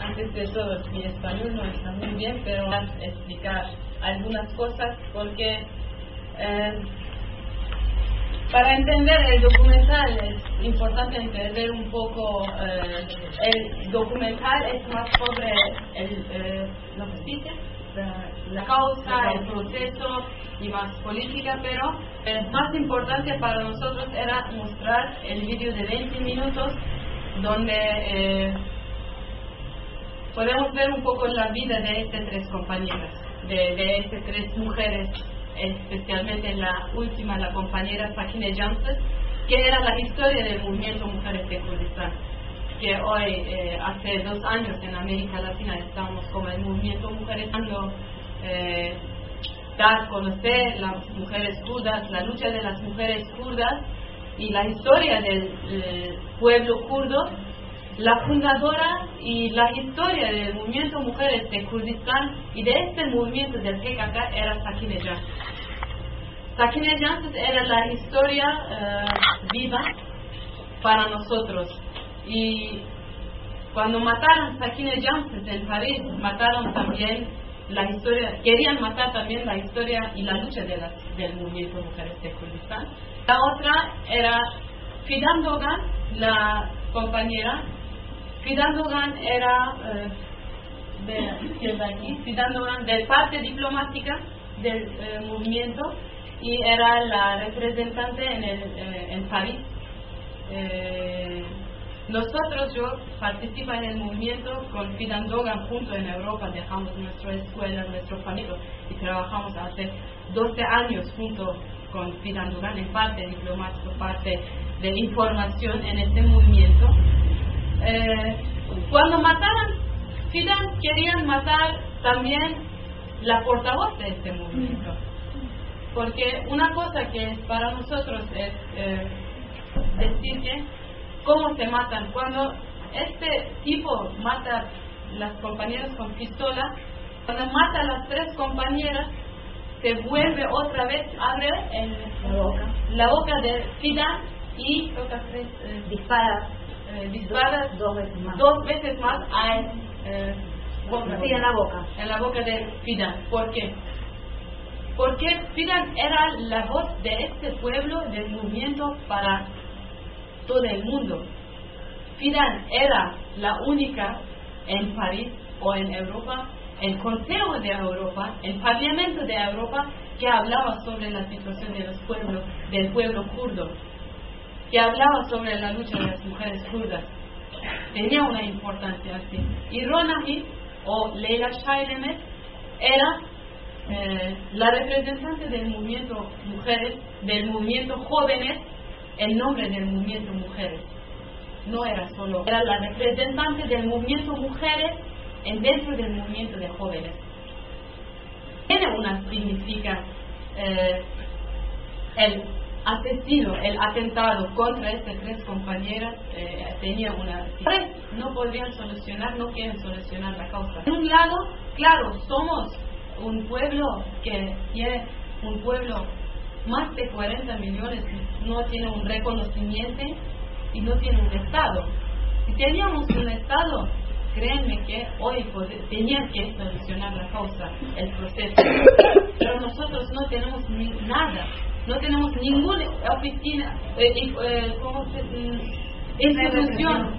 Antes de todo, mi español no está muy bien, pero voy a explicar algunas cosas porque para entender el documental es importante entender un poco. El documental es más sobre la causa, el proceso y más política, pero más importante para nosotros era mostrar el vídeo de 20 minutos donde podemos ver un poco la vida de estas tres compañeras, de estas tres mujeres, especialmente la última, la compañera Sakineh Janses, que era la historia del movimiento Mujeres de Kurdistán, que hoy, hace 2 años en América Latina estamos como el movimiento Mujeres dando dar a conocer las mujeres kurdas, la lucha de las mujeres kurdas y la historia del pueblo kurdo. La fundadora y la historia del movimiento Mujeres de Kurdistán y de este movimiento del PKK era Sakineh Janses. Sakineh Janses era la historia viva para nosotros. Y cuando mataron a Sakineh Janses en París, mataron también la historia, querían matar también la historia y la lucha del movimiento Mujeres de Kurdistán. La otra era Fidan Doğan, la compañera. Fidan Doğan era Fidan Doğan de parte diplomática del movimiento y era la representante en París. Nosotros, yo participo en el movimiento con Fidan Doğan junto en Europa, dejamos nuestra escuela, nuestro familia y trabajamos hace 12 años junto con Fidan Doğan en parte diplomático, parte de información en este movimiento. Cuando mataron Fidan, querían matar también la portavoz de este movimiento, porque una cosa que es para nosotros es decir que cómo se matan. Cuando este tipo mata a las compañeras con pistola, cuando mata a las 3 compañeras, se vuelve otra vez, abre la boca de Fidan y dispara 2 veces más en la boca de Fidan. ¿Por qué? Porque Fidan era la voz de este pueblo, del movimiento para todo el mundo. Fidan era la única en París o en Europa, el Consejo de Europa, el Parlamento de Europa, que hablaba sobre la situación de los pueblos, del pueblo kurdo, que hablaba sobre la lucha de las mujeres kurdas. Tenía una importancia así. Y Ronahi o Leyla Şailemez era la representante del movimiento mujeres, del movimiento jóvenes, el nombre del movimiento mujeres. No era solo, era la representante del movimiento mujeres dentro del movimiento de jóvenes. Tiene una significa el asesino, el atentado contra estas 3 compañeras tenía una... No podrían solucionar, no quieren solucionar la causa. De un lado, claro, somos un pueblo que tiene un pueblo más de 40 millones, no tiene un reconocimiento y no tiene un Estado. Si teníamos un Estado, créanme que hoy tenían que solucionar la causa, el proceso. Pero nosotros no tenemos nada. No tenemos ninguna oficina, institución,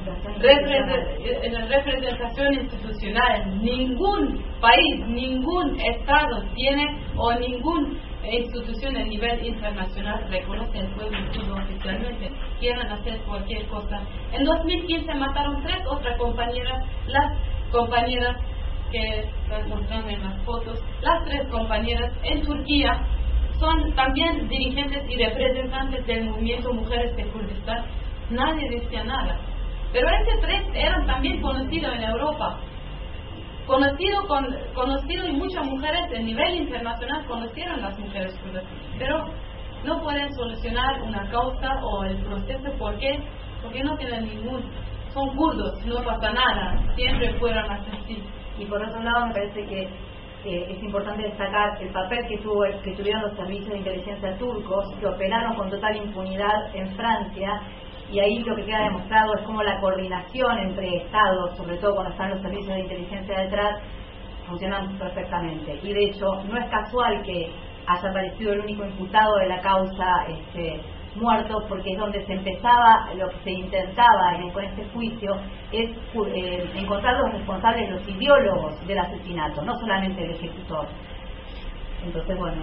representación institucional. Ningún país, ningún Estado tiene o ninguna institución a nivel internacional reconoce el pueblo kurdo oficialmente. Quieren hacer cualquier cosa. En 2015 mataron 3 otras compañeras, las compañeras que están mostrando en las fotos, las 3 compañeras en Turquía. Son también dirigentes y representantes del movimiento Mujeres de Kurdistán. Nadie decía nada. Pero estos 3 eran también conocidos en Europa. Conocido y muchas mujeres a nivel internacional conocieron las mujeres kurdas. Pero no pueden solucionar una causa o el proceso. ¿Por qué? Porque no tienen son kurdos, no pasa nada. Siempre fueron así. Y por otro lado me parece que es importante destacar el papel que tuvieron los servicios de inteligencia turcos, que operaron con total impunidad en Francia y ahí lo que queda demostrado es cómo la coordinación entre estados, sobre todo cuando están los servicios de inteligencia detrás, funcionan perfectamente. Y de hecho no es casual que haya aparecido el único imputado de la causa muerto, porque es donde se empezaba, lo que se intentaba con este juicio es encontrar los responsables, los ideólogos del asesinato, no solamente el ejecutor. Entonces, bueno,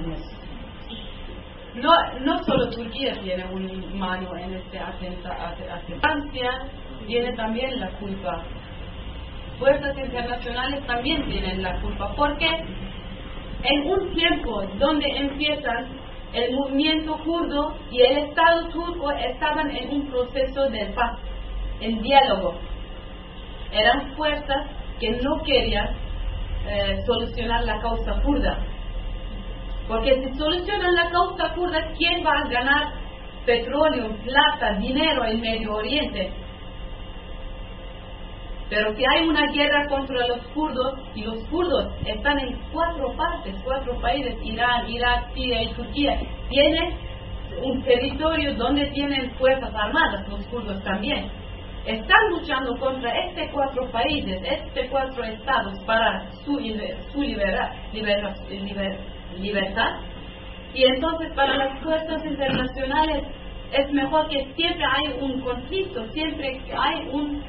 no solo Turquía tiene un mano en este atentado, Francia tiene también la culpa. Fuerzas internacionales también tienen la culpa, porque en un tiempo donde empiezan el movimiento kurdo y el Estado turco estaban en un proceso de paz, en diálogo. Eran fuerzas que no querían solucionar la causa kurda. Porque si solucionan la causa kurda, ¿quién va a ganar petróleo, plata, dinero en Medio Oriente? Pero si hay una guerra contra los kurdos, y los kurdos están en 4 países, Irán, Irak, Siria y Turquía, tienen un territorio donde tienen fuerzas armadas, los kurdos también. Están luchando contra 4 países, 4 estados para su libertad. Y entonces para las fuerzas internacionales es mejor que siempre hay un conflicto, siempre hay un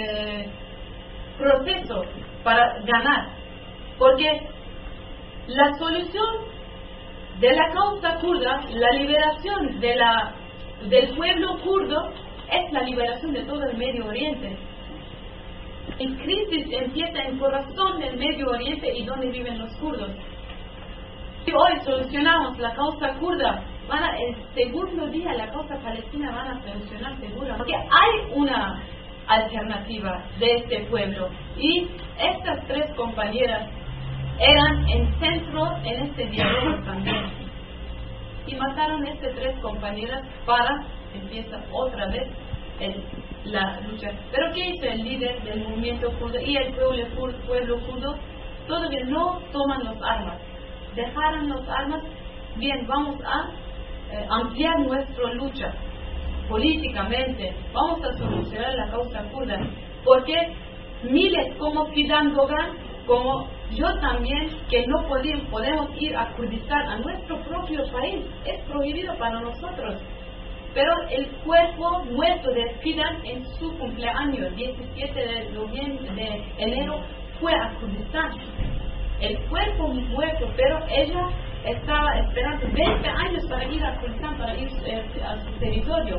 proceso para ganar, porque la solución de la causa kurda, la liberación del pueblo kurdo, es la liberación de todo el Medio Oriente. La crisis empieza en el corazón del Medio Oriente y donde viven los kurdos. Si hoy solucionamos la causa kurda, el segundo día la causa palestina van a solucionar seguro, porque hay una alternativa de este pueblo, y estas 3 compañeras eran en centro en este diálogo también, y mataron a estas 3 compañeras para empezar otra vez la lucha. Pero ¿qué hizo el líder del movimiento kurdo y el pueblo kurdo? Todavía no toman las armas, dejaron las armas. Bien, vamos a ampliar nuestra lucha políticamente, vamos a solucionar la causa kurda, porque miles como Fidan Dogan, como yo también, que no podemos ir a Kurdistán, a nuestro propio país, es prohibido para nosotros. Pero el cuerpo muerto de Fidan en su cumpleaños, 17 de enero, fue a Kurdistán. El cuerpo muerto, pero ella estaba esperando 20 años para ir a Kurdistán, para ir a su territorio.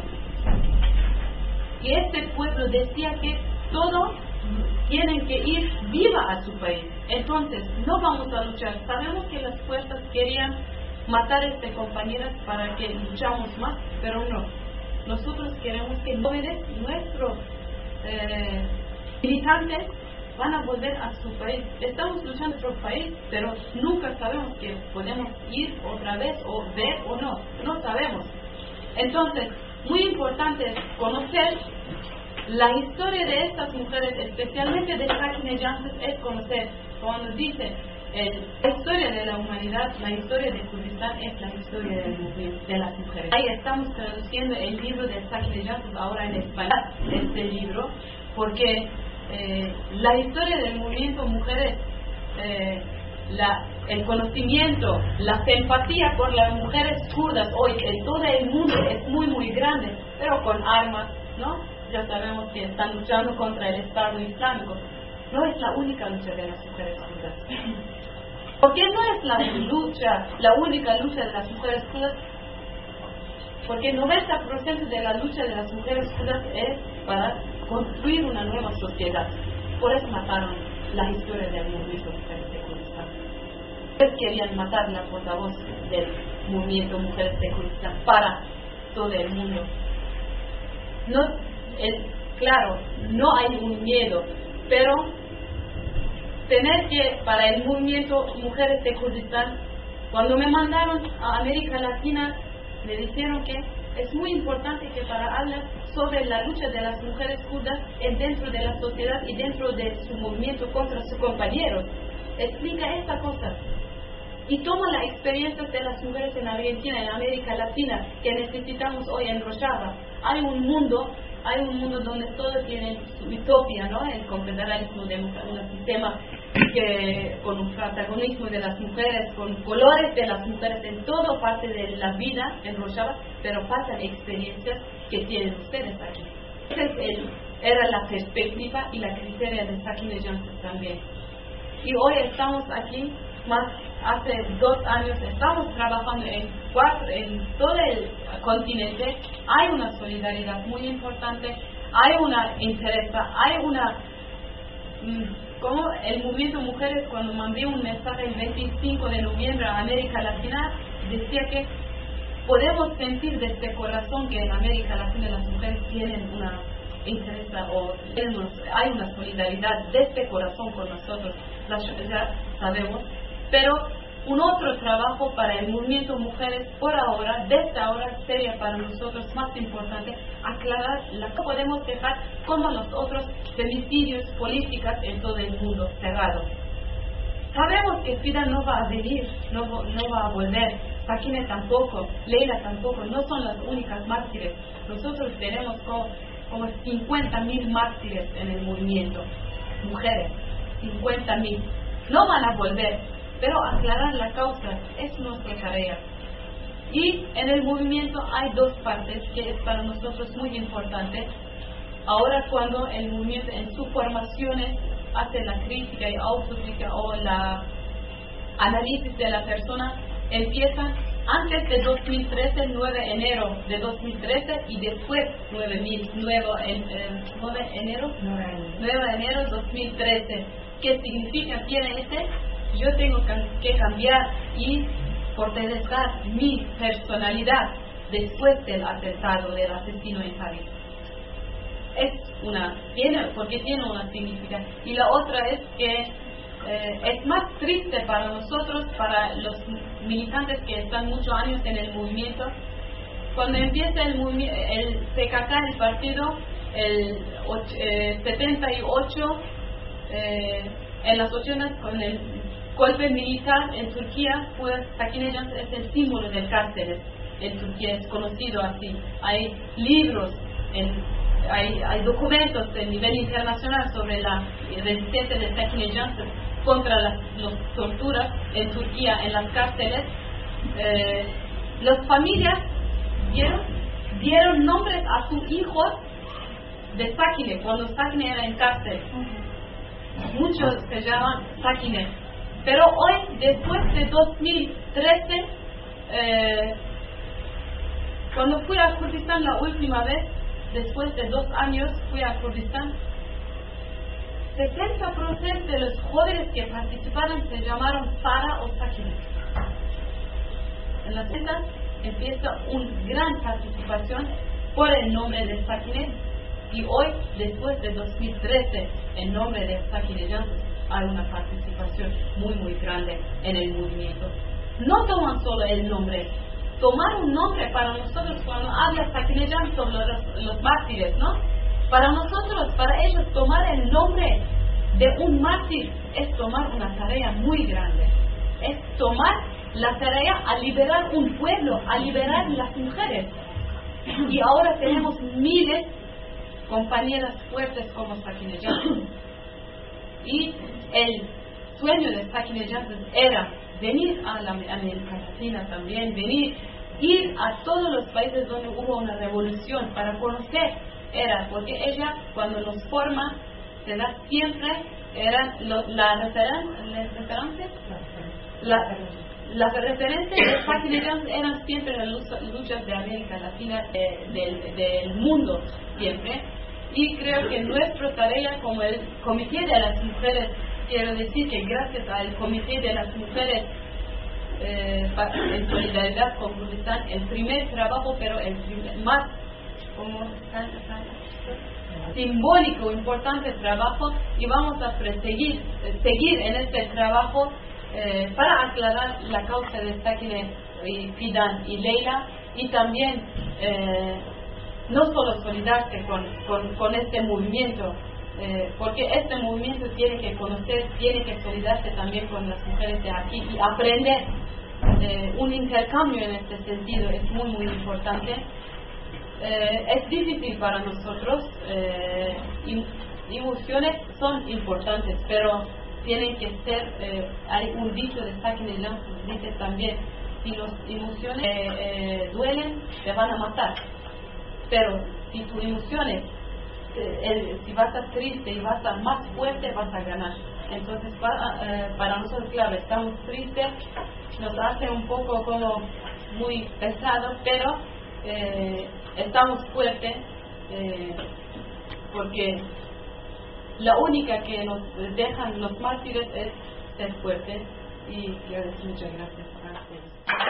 Y este pueblo decía que todos tienen que ir viva a su país. Entonces, no vamos a luchar. Sabemos que las fuerzas querían matar a estas compañeras para que luchamos más, pero no. Nosotros queremos que nuestros militantes van a volver a su país. Estamos luchando por nuestro país, pero nunca sabemos que podemos ir otra vez o ver o no. No sabemos. Entonces, muy importante conocer la historia de estas mujeres, especialmente de Sakineh, es conocer, cuando dice la historia de la humanidad, la historia de Kurdistán es la historia de las mujeres. Ahí estamos traduciendo el libro de Sakineh ahora en español, este libro, porque la historia del movimiento mujeres, el conocimiento, la empatía por las mujeres kurdas hoy en todo el mundo es muy muy grande, pero con armas, ¿no? Ya sabemos que están luchando contra el Estado Islámico. No es la única lucha de las mujeres kurdas. ¿Por qué no es la única lucha de las mujeres kurdas? Porque el 90% de la lucha de las mujeres kurdas es para construir una nueva sociedad. Por eso mataron la historia del movimiento Mujeres de Kurdistán. Ustedes querían matar la portavoz del movimiento Mujeres de Kurdistán para todo el mundo. Claro, no hay un miedo, pero tener que, para el movimiento Mujeres de Kurdistán, cuando me mandaron a América Latina, me dijeron que es muy importante que para hablar sobre la lucha de las mujeres kurdas dentro de la sociedad y dentro de su movimiento contra sus compañeros, explica esta cosa. Y toma la experiencia de las mujeres en Argentina, en América Latina, que necesitamos hoy en Rojava. Hay un mundo hay un mundo donde todos tienen su utopía, ¿no? El confederalismo democrático, un sistema que con un protagonismo de las mujeres, con colores de las mujeres en toda parte de la vida en Rojava, pero faltan experiencias que tienen ustedes aquí. Esa era la perspectiva y la criteria de Sakine Janssen también. Y hoy estamos aquí, más hace 2 años, estamos trabajando en todo el continente. Hay una solidaridad muy importante, hay una interés, hay una... como el movimiento Mujeres, cuando mandé un mensaje el 25 de noviembre a América Latina, decía que podemos sentir desde el corazón que en América Latina las mujeres tienen una interés o hay una solidaridad desde el corazón con nosotros, ya sabemos, pero un otro trabajo para el movimiento Mujeres por ahora, desde ahora, sería para nosotros más importante aclarar la que podemos dejar como los otros femicidios políticos en todo el mundo cerrado. Sabemos que Fidan no va a venir, no va a volver, Sakine tampoco, Leila tampoco, no son las únicas mártires. Nosotros tenemos como 50.000 mártires en el movimiento, mujeres, 50.000. No van a volver, pero aclarar la causa es nuestra tarea. Y en el movimiento hay 2 partes que es para nosotros muy importante. Ahora cuando el movimiento en sus formaciones hace la crítica y autocrítica o la análisis de la persona, empiezan antes de 2013, 9 de enero de 2013 y después 9 de enero 2013. ¿Qué significa? Tiene yo tengo que cambiar y fortalecer mi personalidad después del atentado del asesino en París. Porque tiene una significación. Y la otra es que es más triste para nosotros, para los militantes que están muchos años en el movimiento, cuando empieza el PKK, el partido, el 78, en las 80 con el golpe militar en Turquía, pues Sakine Janssen es el símbolo del cárcel en Turquía, es conocido así. Hay libros, hay documentos a nivel internacional sobre la resistencia de Sakine Janssen contra las torturas en Turquía, en las cárceles. Las familias dieron nombres a sus hijos de Sakine cuando Sakine era en cárcel. Muchos se llaman Sakine. Pero hoy, después de 2013, cuando fui a Kurdistán la última vez, después de 2 años fui a Kurdistán, 70% de los jóvenes que participaron se llamaron Sara o Sakine. En las tiendas empieza una gran participación por el nombre de Sakine, y hoy, después de 2013, en nombre de Sakine Janssen, hay una participación muy grande en el movimiento. No toman solo el nombre, tomar un nombre para nosotros cuando habla Sakine Janssen sobre los mártires, ¿no? Para nosotros, para ellos, tomar el nombre de un mártir es tomar una tarea muy grande. Es tomar la tarea a liberar un pueblo, a liberar las mujeres. Y ahora tenemos miles de compañeras fuertes como Sakine Janssen. Y el sueño de Sakine Janssen era venir a la América Latina también, ir a todos los países donde hubo una revolución para conocer. Porque ella, cuando nos forma, se da siempre, las referencias de Sakine Janssen eran siempre las luchas de América Latina, del mundo, siempre. Y creo que nuestra tarea como el Comité de las Mujeres, quiero decir que gracias al Comité de las Mujeres en solidaridad con Kurdistán, el primer trabajo, pero el más simbólico, importante trabajo, y vamos a seguir en este trabajo para aclarar la causa de Sakine, Fidan y Leila, y también no solo solidarse con este movimiento, porque este movimiento tiene que conocer, tiene que solidarse también con las mujeres de aquí y aprender. Un intercambio en este sentido es muy importante. es difícil para nosotros. Emociones son importantes, pero tienen que ser, hay un dicho de Sakin dice también, si las emociones duelen, te van a matar, pero si tus emociones, si vas a estar triste y vas a estar más fuerte, vas a ganar. Entonces para nosotros, claro, estamos tristes, nos hace un poco como muy pesado, pero estamos fuertes, porque la única que nos dejan los mártires es ser fuertes. Y quiero decir muchas gracias a ustedes.